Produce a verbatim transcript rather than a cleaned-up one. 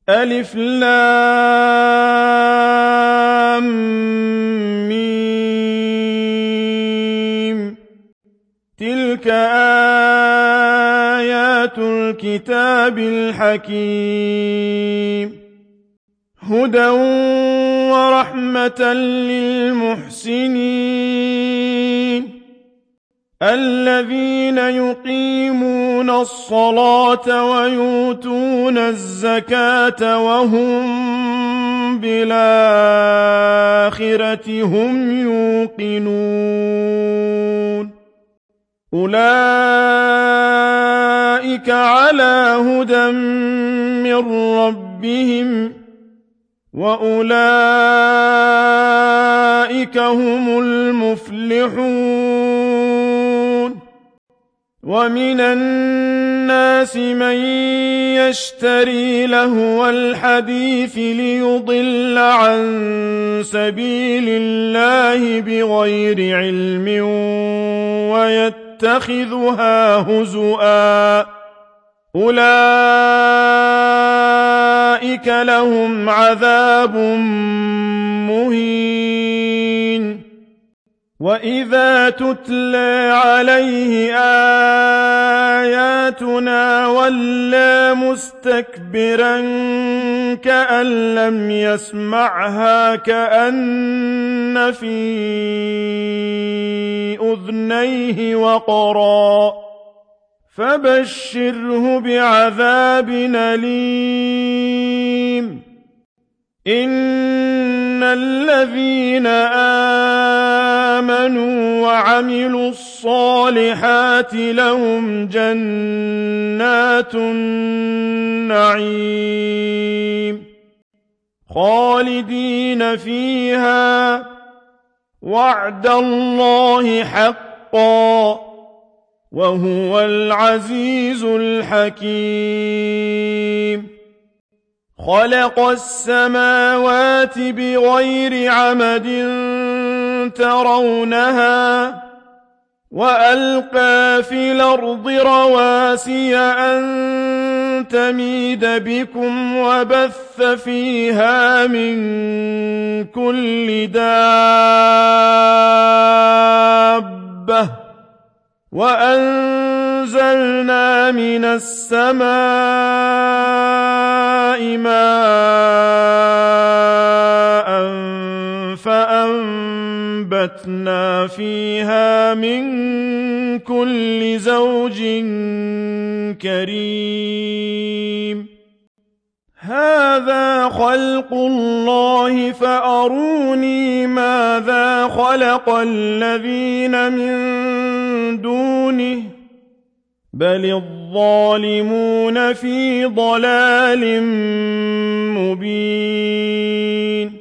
ألف لام ميم تلك آيات الكتاب الحكيم هدى ورحمة للمحسنين الذين يقيمون الصلاة ويؤتون الزكاة وهم بالآخرة هم يوقنون أولئك على هدى من ربهم وأولئك هم المفلحون ومن الناس من يشتري لهو الحديث ليضل عن سبيل الله بغير علم ويتخذها هزؤا أولئك لهم عذاب مهين وإذا تتلى عليه آياتنا ولى مستكبرا كأن لم يسمعها كأن في أذنيه وقرا فبشره بعذاب أليم إن الذين آمنوا وعملوا الصالحات لهم جنات النعيم خالدين فيها وعد الله حقا وهو العزيز الحكيم خلق السماوات بغير عمد ترونها وألقى في الأرض رواسي أن تميد بكم وبث فيها من كل دابة وأنزلنا من السماء ماء فأنبتنا فيها من كل زوج كريم هذا خلق الله فأروني ماذا خلق الذين من دونه بل الظالمون في ضلال مبين